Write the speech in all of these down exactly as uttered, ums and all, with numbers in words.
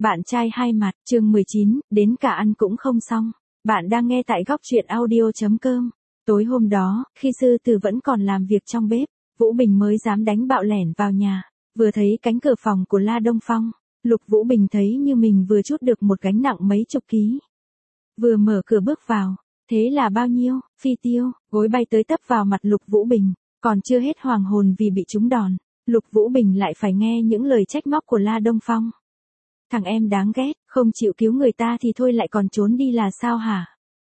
Bạn trai hai mặt, chương mười chín, đến cả ăn cũng không xong. Bạn đang nghe tại góc truyện audio chấm com. Tối hôm đó, khi sư tử vẫn còn làm việc trong bếp, Vũ Bình mới dám đánh bạo lẻn vào nhà. Vừa thấy cánh cửa phòng của La Đông Phong, Lục Vũ Bình thấy như mình vừa trút được một gánh nặng mấy chục ký. Vừa mở cửa bước vào, thế là bao nhiêu, phi tiêu, gối bay tới tấp vào mặt Lục Vũ Bình, còn chưa hết hoàng hồn vì bị trúng đòn. Lục Vũ Bình lại phải nghe những lời trách móc của La Đông Phong. Thằng em đáng ghét, không chịu cứu người ta thì thôi lại còn trốn đi là sao hả?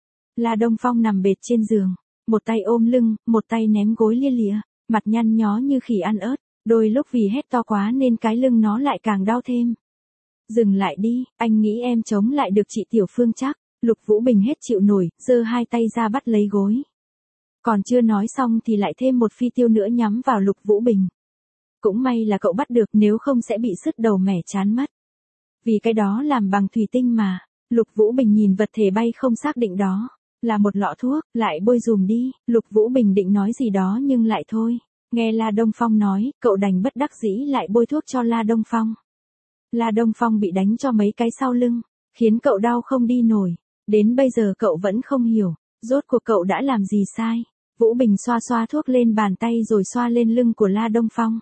La Đông Phong nằm bệt trên giường, một tay ôm lưng, một tay ném gối lia lịa, mặt nhăn nhó như khỉ ăn ớt, đôi lúc vì hét to quá nên cái lưng nó lại càng đau thêm. Dừng lại đi, anh nghĩ em chống lại được chị Tiểu Phương chắc. Lục Vũ Bình hết chịu nổi, giơ hai tay ra bắt lấy gối. Còn chưa nói xong thì lại thêm một phi tiêu nữa nhắm vào Lục Vũ Bình. Cũng may là cậu bắt được, nếu không sẽ bị sứt đầu mẻ chán mất. Vì cái đó làm bằng thủy tinh mà. Lục Vũ Bình nhìn vật thể bay không xác định đó là một lọ thuốc, lại bôi dùm đi. Lục Vũ Bình định nói gì đó nhưng lại thôi. Nghe La Đông Phong nói, cậu đành bất đắc dĩ lại bôi thuốc cho La Đông Phong. La Đông Phong bị đánh cho mấy cái sau lưng, khiến cậu đau không đi nổi. Đến bây giờ cậu vẫn không hiểu, rốt cuộc cậu đã làm gì sai. Vũ Bình xoa xoa thuốc lên bàn tay rồi xoa lên lưng của La Đông Phong.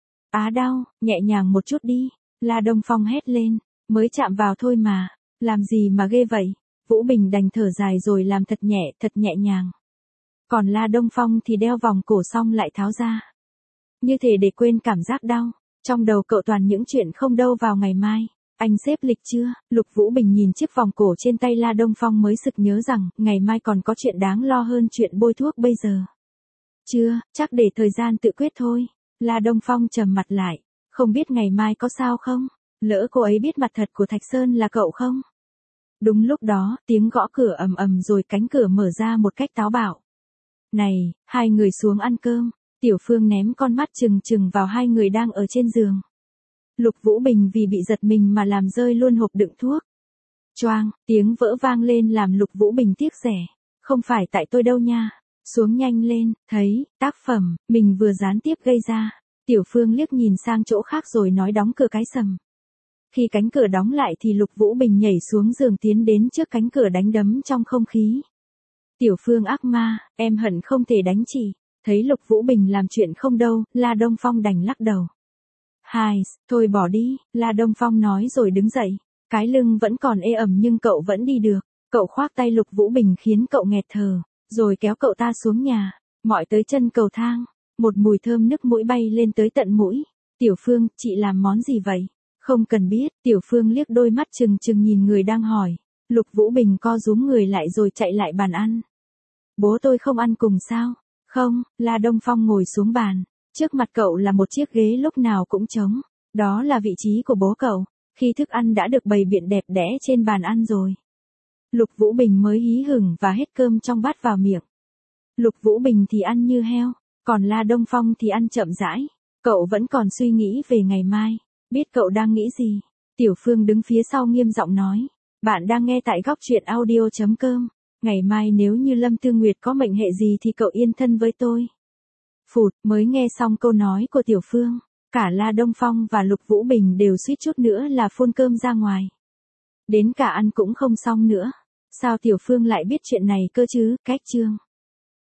Á đau, nhẹ nhàng một chút đi. La Đông Phong hét lên, mới chạm vào thôi mà, làm gì mà ghê vậy. Vũ Bình đành thở dài rồi làm thật nhẹ, thật nhẹ nhàng. Còn La Đông Phong thì đeo vòng cổ xong lại tháo ra. Như thể để quên cảm giác đau, trong đầu cậu toàn những chuyện không đâu vào ngày mai. Anh xếp lịch chưa? Lục Vũ Bình nhìn chiếc vòng cổ trên tay La Đông Phong mới sực nhớ rằng, ngày mai còn có chuyện đáng lo hơn chuyện bôi thuốc bây giờ. Chưa, chắc để thời gian tự quyết thôi. La Đông Phong trầm mặt lại, không biết ngày mai có sao không? Lỡ cô ấy biết mặt thật của Thạch Sơn là cậu không? Đúng lúc đó, tiếng gõ cửa ầm ầm rồi cánh cửa mở ra một cách táo bạo. Này, hai người xuống ăn cơm. Tiểu Phương ném con mắt trừng trừng vào hai người đang ở trên giường. Lục Vũ Bình vì bị giật mình mà làm rơi luôn hộp đựng thuốc. Choang, tiếng vỡ vang lên làm Lục Vũ Bình tiếc rẻ. Không phải tại tôi đâu nha. Xuống nhanh lên, thấy, tác phẩm, mình vừa gián tiếp gây ra. Tiểu Phương liếc nhìn sang chỗ khác rồi nói đóng cửa cái sầm. Khi cánh cửa đóng lại thì Lục Vũ Bình nhảy xuống giường tiến đến trước cánh cửa đánh đấm trong không khí. Tiểu Phương ác ma, em hận không thể đánh chị. Thấy Lục Vũ Bình làm chuyện không đâu, La Đông Phong đành lắc đầu. Hai, thôi bỏ đi, La Đông Phong nói rồi đứng dậy. Cái lưng vẫn còn ê ẩm nhưng cậu vẫn đi được. Cậu khoác tay Lục Vũ Bình khiến cậu nghẹt thở, rồi kéo cậu ta xuống nhà, mỏi tới chân cầu thang. Một mùi thơm nức mũi bay lên tới tận mũi. Tiểu Phương, chị làm món gì vậy? Không cần biết, Tiểu Phương liếc đôi mắt trừng trừng nhìn người đang hỏi. Lục Vũ Bình co rúm người lại rồi chạy lại bàn ăn. Bố tôi không ăn cùng sao? Không, La Đông Phong ngồi xuống bàn. Trước mặt cậu là một chiếc ghế lúc nào cũng trống. Đó là vị trí của bố cậu, khi thức ăn đã được bày biện đẹp đẽ trên bàn ăn rồi. Lục Vũ Bình mới hí hửng và hết cơm trong bát vào miệng. Lục Vũ Bình thì ăn như heo, còn La Đông Phong thì ăn chậm rãi. Cậu vẫn còn suy nghĩ về ngày mai. Biết cậu đang nghĩ gì? Tiểu Phương đứng phía sau nghiêm giọng nói. Bạn đang nghe tại góc truyện audio chấm com. Ngày mai nếu như Lâm Tư Nguyệt có mệnh hệ gì thì cậu yên thân với tôi. Phụt, mới nghe xong câu nói của Tiểu Phương, cả La Đông Phong và Lục Vũ Bình đều suýt chút nữa là phun cơm ra ngoài. Đến cả ăn cũng không xong nữa. Sao Tiểu Phương lại biết chuyện này cơ chứ? Cách chương.